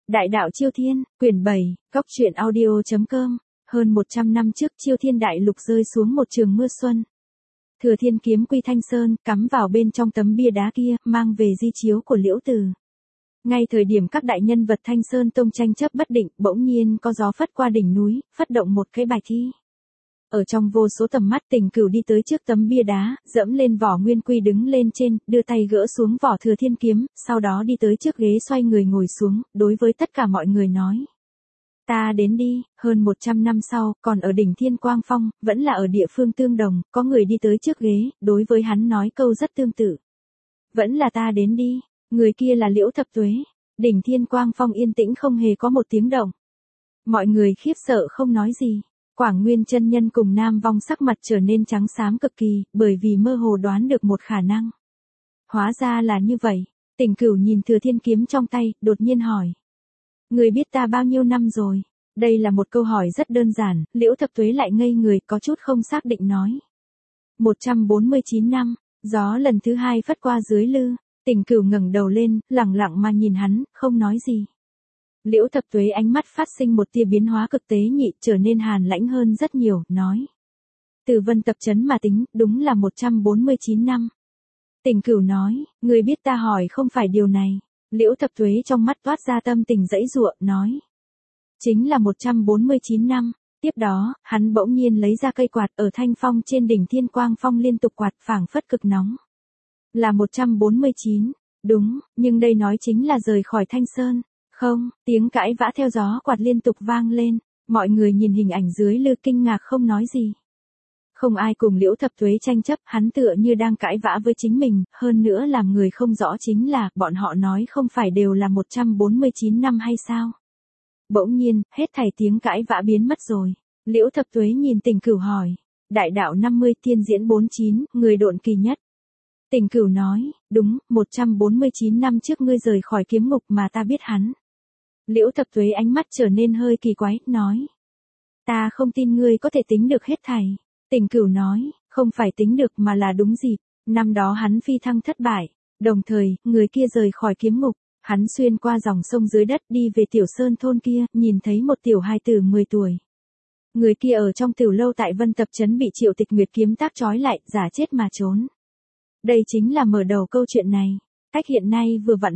Đại đạo Chiêu Thiên, quyển 7, góc truyện audio.com. Hơn 100 năm trước Chiêu Thiên đại lục rơi xuống một trường mưa xuân. Thừa Thiên kiếm quy Thanh Sơn, cắm vào bên trong tấm bia đá kia, mang về di chiếu của Liễu Từ. Ngay thời điểm các đại nhân vật Thanh Sơn Tông tranh chấp bất định, bỗng nhiên có gió phất qua đỉnh núi, phất động một cái bài thi. Ở trong vô số tầm mắt, Tình Cửu đi tới trước tấm bia đá, dẫm lên vỏ nguyên quy đứng lên trên, đưa tay gỡ xuống vỏ Thừa Thiên kiếm, sau đó đi tới trước ghế xoay người ngồi xuống, đối với tất cả mọi người nói. Ta đến đi, hơn 100 năm sau, còn ở đỉnh Thiên Quang Phong, vẫn là ở địa phương tương đồng, có người đi tới trước ghế, đối với hắn nói câu rất tương tự. Vẫn là ta đến đi, người kia là Liễu Thập Tuế. Đỉnh Thiên Quang Phong yên tĩnh không hề có một tiếng động. Mọi người khiếp sợ không nói gì. Quảng Nguyên chân nhân cùng Nam Vong sắc mặt trở nên trắng xám cực kỳ, bởi vì mơ hồ đoán được một khả năng. Hóa ra là như vậy. Tình Cửu nhìn Thừa Thiên kiếm trong tay, đột nhiên hỏi. Người biết ta bao nhiêu năm rồi? Đây là một câu hỏi rất đơn giản, Liễu Thập Tuế lại ngây người, có chút không xác định nói. 149 năm, gió lần thứ hai phất qua dưới lư. Tình Cửu ngẩng đầu lên, lẳng lặng mà nhìn hắn, không nói gì. Liễu Thập Tuế ánh mắt phát sinh một tia biến hóa cực tế nhị, trở nên hàn lãnh hơn rất nhiều, nói. Từ Vân Tập Trấn mà tính, đúng là 149 năm. Tình Cửu nói, người biết ta hỏi không phải điều này. Liễu Thập Tuế trong mắt toát ra tâm tình dãy dụa, nói. Chính là 149 năm. Tiếp đó, hắn bỗng nhiên lấy ra cây quạt ở thanh phong trên đỉnh Thiên Quang Phong liên tục quạt phảng phất cực nóng. Là 149, đúng, nhưng đây nói chính là rời khỏi Thanh Sơn. Không, tiếng cãi vã theo gió quạt liên tục vang lên, mọi người nhìn hình ảnh dưới lư kinh ngạc không nói gì. Không ai cùng Liễu Thập Tuế tranh chấp, hắn tựa như đang cãi vã với chính mình, hơn nữa làm người không rõ chính là, bọn họ nói không phải đều là 149 năm hay sao? Bỗng nhiên, hết thảy tiếng cãi vã biến mất rồi. Liễu Thập Tuế nhìn Tình Cửu hỏi, đại đạo 50 thiên diễn 49, người độn kỳ nhất. Tình Cửu nói, đúng, 149 năm trước ngươi rời khỏi kiếm ngục mà ta biết hắn. Liễu Thập Tuế ánh mắt trở nên hơi kỳ quái, nói. Ta không tin ngươi có thể tính được hết thảy. Tình Cửu nói, không phải tính được mà là đúng dịp. Năm đó hắn phi thăng thất bại. Đồng thời, người kia rời khỏi kiếm ngục. Hắn xuyên qua dòng sông dưới đất đi về Tiểu Sơn thôn kia, nhìn thấy một tiểu hài tử 10 tuổi. Người kia ở trong tiểu lâu tại Vân Tập Trấn bị Triệu Tịch Nguyệt kiếm tác trói lại, giả chết mà trốn. Đây chính là mở đầu câu chuyện này. Cách hiện nay vừa vặn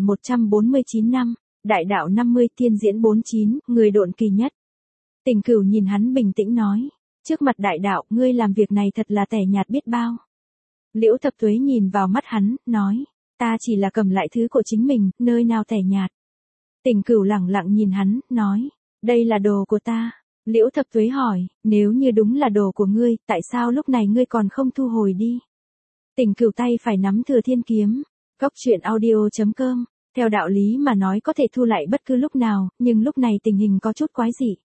149 năm. Đại đạo 50 thiên diễn 49, người độn kỳ nhất. Tình Cửu nhìn hắn bình tĩnh nói. Trước mặt đại đạo, ngươi làm việc này thật là tẻ nhạt biết bao. Liễu Thập Tuế nhìn vào mắt hắn, nói. Ta chỉ là cầm lại thứ của chính mình, nơi nào tẻ nhạt. Tình Cửu lẳng lặng nhìn hắn, nói. Đây là đồ của ta. Liễu Thập Tuế hỏi, nếu như đúng là đồ của ngươi, tại sao lúc này ngươi còn không thu hồi đi? Tình Cửu tay phải nắm Thừa Thiên kiếm. Góc truyện audio.com. Theo đạo lý mà nói có thể thu lại bất cứ lúc nào, nhưng lúc này tình hình có chút quái dị.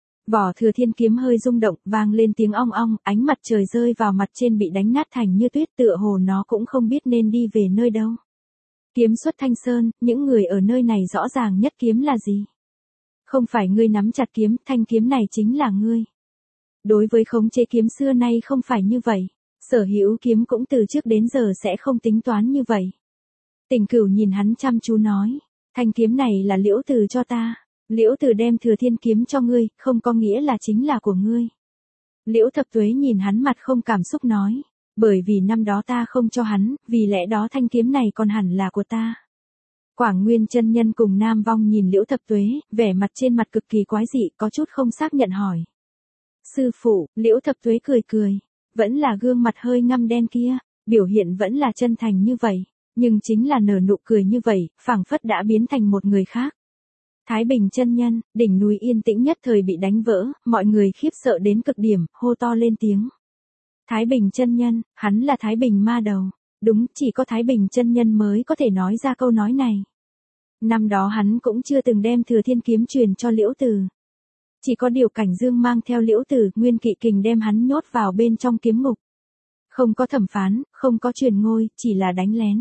Vỏ Thừa Thiên kiếm hơi rung động, vang lên tiếng ong ong, ánh mặt trời rơi vào mặt trên bị đánh nát thành như tuyết, tựa hồ nó cũng không biết nên đi về nơi đâu. Kiếm xuất Thanh Sơn, những người ở nơi này rõ ràng nhất kiếm là gì? Không phải ngươi nắm chặt kiếm, thanh kiếm này chính là ngươi. Đối với khống chế kiếm xưa nay không phải như vậy. Sở hữu kiếm cũng từ trước đến giờ sẽ không tính toán như vậy. Tình Cửu nhìn hắn chăm chú nói, thanh kiếm này là Liễu Từ cho ta. Liễu Từ đem Thừa Thiên kiếm cho ngươi, không có nghĩa là chính là của ngươi. Liễu Thập Tuế nhìn hắn mặt không cảm xúc nói, bởi vì năm đó ta không cho hắn, vì lẽ đó thanh kiếm này còn hẳn là của ta. Quảng Nguyên chân nhân cùng Nam Vong nhìn Liễu Thập Tuế, vẻ mặt trên mặt cực kỳ quái dị, có chút không xác nhận hỏi. Sư phụ, Liễu Thập Tuế cười cười, vẫn là gương mặt hơi ngăm đen kia, biểu hiện vẫn là chân thành như vậy. Nhưng chính là nở nụ cười như vậy, phảng phất đã biến thành một người khác. Thái Bình chân nhân, đỉnh núi yên tĩnh nhất thời bị đánh vỡ, mọi người khiếp sợ đến cực điểm, hô to lên tiếng. Thái Bình chân nhân, hắn là Thái Bình ma đầu. Đúng, chỉ có Thái Bình chân nhân mới có thể nói ra câu nói này. Năm đó hắn cũng chưa từng đem Thừa Thiên kiếm truyền cho Liễu Từ. Chỉ có điều Cảnh Dương mang theo Liễu Từ, Nguyên Kỵ Kình đem hắn nhốt vào bên trong kiếm ngục. Không có thẩm phán, không có truyền ngôi, chỉ là đánh lén.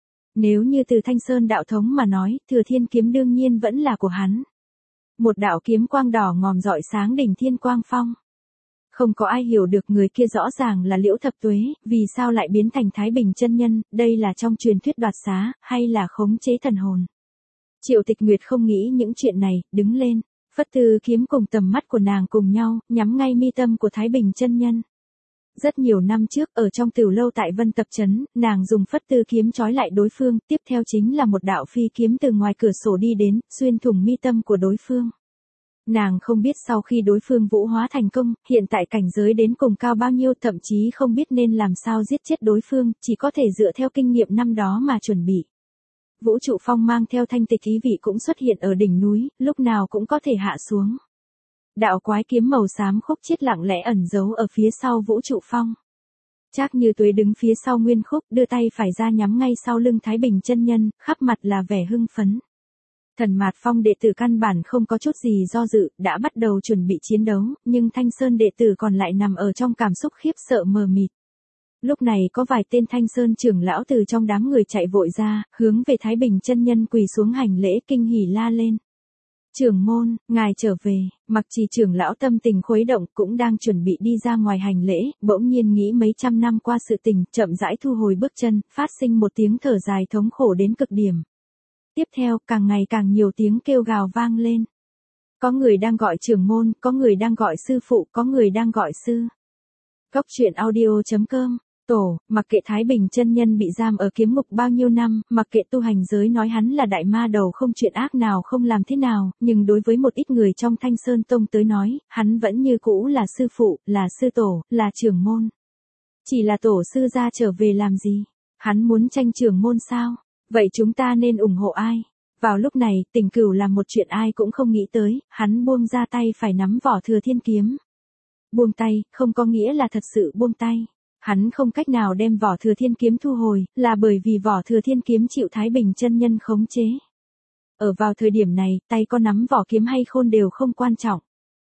Nếu như từ Thanh Sơn đạo thống mà nói, Thừa Thiên kiếm đương nhiên vẫn là của hắn. Một đạo kiếm quang đỏ ngòm rọi sáng đỉnh Thiên Quang Phong. Không có ai hiểu được người kia rõ ràng là Liễu Thập Tuế, vì sao lại biến thành Thái Bình chân nhân, đây là trong truyền thuyết đoạt xá, hay là khống chế thần hồn. Triệu Tịch Nguyệt không nghĩ những chuyện này, đứng lên, phất tư kiếm cùng tầm mắt của nàng cùng nhau, nhắm ngay mi tâm của Thái Bình chân nhân. Rất nhiều năm trước, ở trong Tửu lâu tại Vân Tập trấn, nàng dùng phất tư kiếm trói lại đối phương, tiếp theo chính là một đạo phi kiếm từ ngoài cửa sổ đi đến, xuyên thủng mi tâm của đối phương. Nàng không biết sau khi đối phương vũ hóa thành công, hiện tại cảnh giới đến cùng cao bao nhiêu, thậm chí không biết nên làm sao giết chết đối phương, chỉ có thể dựa theo kinh nghiệm năm đó mà chuẩn bị. Vũ trụ phong mang theo thanh tịch ý vị cũng xuất hiện ở đỉnh núi, lúc nào cũng có thể hạ xuống. Đạo quái kiếm màu xám khúc chiết lặng lẽ ẩn giấu ở phía sau vũ trụ phong. Trác Như Tuế đứng phía sau Nguyên Khúc, đưa tay phải ra nhắm ngay sau lưng Thái Bình chân nhân, khắp mặt là vẻ hưng phấn. Thần Mạt Phong đệ tử căn bản không có chút gì do dự, đã bắt đầu chuẩn bị chiến đấu, nhưng Thanh Sơn đệ tử còn lại nằm ở trong cảm xúc khiếp sợ mờ mịt. Lúc này có vài tên Thanh Sơn trưởng lão từ trong đám người chạy vội ra, hướng về Thái Bình chân nhân quỳ xuống hành lễ kinh hỉ la lên. Trưởng môn, ngài trở về. Mặc Trì trưởng lão tâm tình khuấy động, cũng đang chuẩn bị đi ra ngoài hành lễ, bỗng nhiên nghĩ mấy trăm năm qua sự tình, chậm rãi thu hồi bước chân, phát sinh một tiếng thở dài thống khổ đến cực điểm. Tiếp theo, càng ngày càng nhiều tiếng kêu gào vang lên. Có người đang gọi trưởng môn, có người đang gọi sư phụ, có người đang gọi sư. Góc truyện audio.com. Tổ, mặc kệ Thái Bình chân nhân bị giam ở kiếm ngục bao nhiêu năm, mặc kệ tu hành giới nói hắn là đại ma đầu không chuyện ác nào không làm thế nào, nhưng đối với một ít người trong Thanh Sơn Tông tới nói, hắn vẫn như cũ là sư phụ, là sư tổ, là trưởng môn. Chỉ là tổ sư ra trở về làm gì? Hắn muốn tranh trưởng môn sao? Vậy chúng ta nên ủng hộ ai? Vào lúc này, Tình Cửu làm một chuyện ai cũng không nghĩ tới, hắn buông ra tay phải nắm vỏ Thừa Thiên kiếm. Buông tay, không có nghĩa là thật sự buông tay. Hắn không cách nào đem vỏ Thừa Thiên kiếm thu hồi, là bởi vì vỏ Thừa Thiên kiếm chịu Thái Bình chân nhân khống chế. Ở vào thời điểm này, tay có nắm vỏ kiếm hay khôn đều không quan trọng.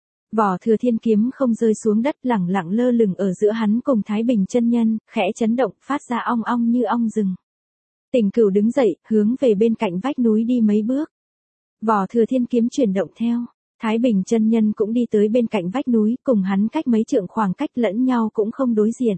Vỏ Thừa Thiên kiếm không rơi xuống đất, lẳng lặng lơ lửng ở giữa hắn cùng Thái Bình chân nhân, khẽ chấn động, phát ra ong ong như ong rừng. Tình Cửu đứng dậy, hướng về bên cạnh vách núi đi mấy bước. Vỏ Thừa Thiên kiếm chuyển động theo. Thái Bình chân nhân cũng đi tới bên cạnh vách núi, cùng hắn cách mấy trượng khoảng cách lẫn nhau cũng không đối diện.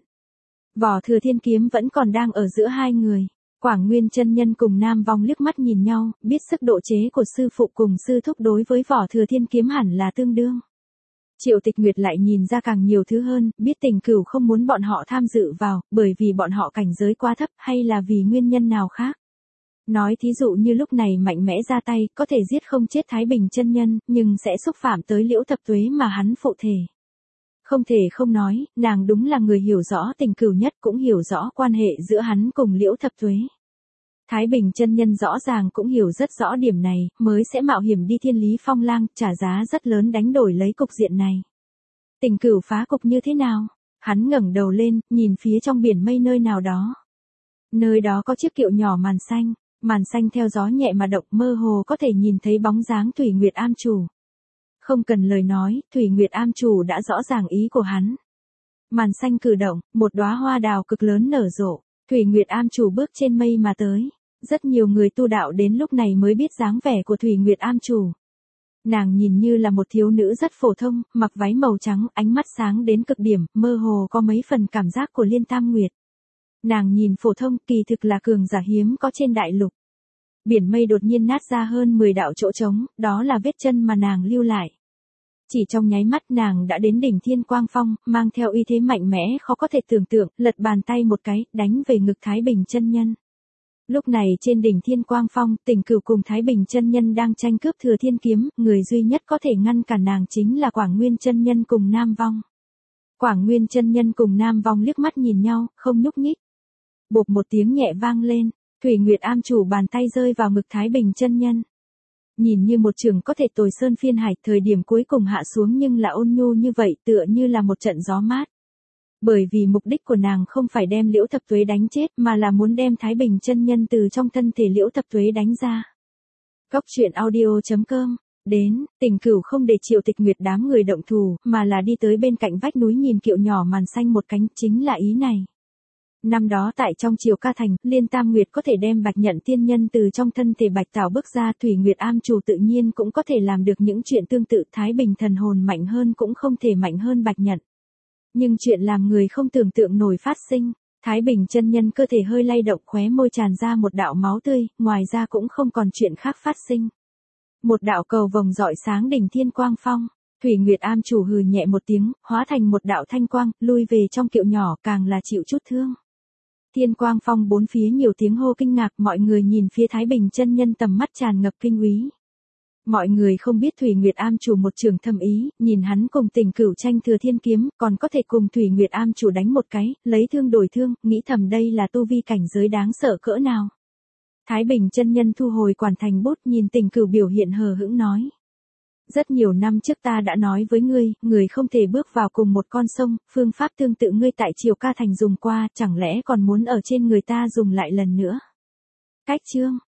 Vỏ Thừa Thiên kiếm vẫn còn đang ở giữa hai người. Quảng Nguyên chân nhân cùng Nam Vong liếc mắt nhìn nhau, biết sức độ chế của sư phụ cùng sư thúc đối với vỏ Thừa Thiên kiếm hẳn là tương đương. Triệu Tịch Nguyệt lại nhìn ra càng nhiều thứ hơn, biết Tình Cửu không muốn bọn họ tham dự vào, bởi vì bọn họ cảnh giới quá thấp, hay là vì nguyên nhân nào khác. Nói thí dụ như lúc này mạnh mẽ ra tay, có thể giết không chết Thái Bình chân nhân, nhưng sẽ xúc phạm tới Liễu Thập Tuế mà hắn phụ thể. Không thể không nói, nàng đúng là người hiểu rõ Tình Cửu nhất, cũng hiểu rõ quan hệ giữa hắn cùng Liễu Thập Tuế. Thái Bình chân nhân rõ ràng cũng hiểu rất rõ điểm này, mới sẽ mạo hiểm đi Thiên Lý Phong Lang, trả giá rất lớn đánh đổi lấy cục diện này. Tình Cửu phá cục như thế nào? Hắn ngẩng đầu lên, nhìn phía trong biển mây nơi nào đó. Nơi đó có chiếc kiệu nhỏ màn xanh theo gió nhẹ mà động, mơ hồ có thể nhìn thấy bóng dáng Thủy Nguyệt Am chủ. Không cần lời nói, Thủy Nguyệt Am chủ đã rõ ràng ý của hắn. Màn xanh cử động, một đóa hoa đào cực lớn nở rộ, Thủy Nguyệt Am chủ bước trên mây mà tới. Rất nhiều người tu đạo đến lúc này mới biết dáng vẻ của Thủy Nguyệt Am chủ. Nàng nhìn như là một thiếu nữ rất phổ thông, mặc váy màu trắng, ánh mắt sáng đến cực điểm, mơ hồ có mấy phần cảm giác của Liên Tam Nguyệt. Nàng nhìn phổ thông, kỳ thực là cường giả hiếm có trên đại lục. Biển mây đột nhiên nát ra hơn 10 đạo chỗ trống, đó là vết chân mà nàng lưu lại. Chỉ trong nháy mắt nàng đã đến đỉnh Thiên Quang Phong, mang theo uy thế mạnh mẽ khó có thể tưởng tượng, lật bàn tay một cái, đánh về ngực Thái Bình chân nhân. Lúc này trên đỉnh Thiên Quang Phong, Tình Cửu cùng Thái Bình chân nhân đang tranh cướp Thừa Thiên kiếm, người duy nhất có thể ngăn cản nàng chính là Quảng Nguyên chân nhân cùng Nam Vong. Quảng Nguyên chân nhân cùng Nam Vong liếc mắt nhìn nhau, không nhúc nhích. Bộp một tiếng nhẹ vang lên, Thủy Nguyệt Am chủ bàn tay rơi vào ngực Thái Bình chân nhân. Nhìn như một trường có thể tồi sơn phiên hải, thời điểm cuối cùng hạ xuống nhưng là ôn nhu như vậy, tựa như là một trận gió mát. Bởi vì mục đích của nàng không phải đem Liễu Thập Tuế đánh chết, mà là muốn đem Thái Bình chân nhân từ trong thân thể Liễu Thập Tuế đánh ra. Góc truyện audio.com. Đến, Tình Cửu không để Triệu Tịch Nguyệt đám người động thủ, mà là đi tới bên cạnh vách núi nhìn kiệu nhỏ màn xanh một cánh, chính là ý này. Năm đó tại trong Triều Ca Thành, Liên Tam Nguyệt có thể đem Bạch Nhận tiên nhân từ trong thân thể Bạch Tảo bước ra, Thủy Nguyệt Am chủ tự nhiên cũng có thể làm được những chuyện tương tự, Thái Bình thần hồn mạnh hơn cũng không thể mạnh hơn Bạch Nhận. Nhưng chuyện làm người không tưởng tượng nổi phát sinh, Thái Bình chân nhân cơ thể hơi lay động, khóe môi tràn ra một đạo máu tươi, ngoài ra cũng không còn chuyện khác phát sinh. Một đạo cầu vồng rọi sáng đỉnh Thiên Quang Phong. Thủy Nguyệt Am chủ hừ nhẹ một tiếng, hóa thành một đạo thanh quang, lui về trong kiệu nhỏ, càng là chịu chút thương. Thiên Quang Phong bốn phía nhiều tiếng hô kinh ngạc, mọi người nhìn phía Thái Bình chân nhân tầm mắt tràn ngập kinh úy. Mọi người không biết Thủy Nguyệt Am chủ một trường thâm ý, nhìn hắn cùng Tình Cửu tranh thừa thiên kiếm, còn có thể cùng Thủy Nguyệt Am chủ đánh một cái, lấy thương đổi thương, nghĩ thầm đây là tu vi cảnh giới đáng sợ cỡ nào. Thái Bình chân nhân thu hồi quản thành bút, nhìn Tình Cửu biểu hiện hờ hững nói. Rất nhiều năm trước ta đã nói với ngươi, người không thể bước vào cùng một con sông, phương pháp tương tự ngươi tại Triều Ca Thành dùng qua, chẳng lẽ còn muốn ở trên người ta dùng lại lần nữa. Cách chương.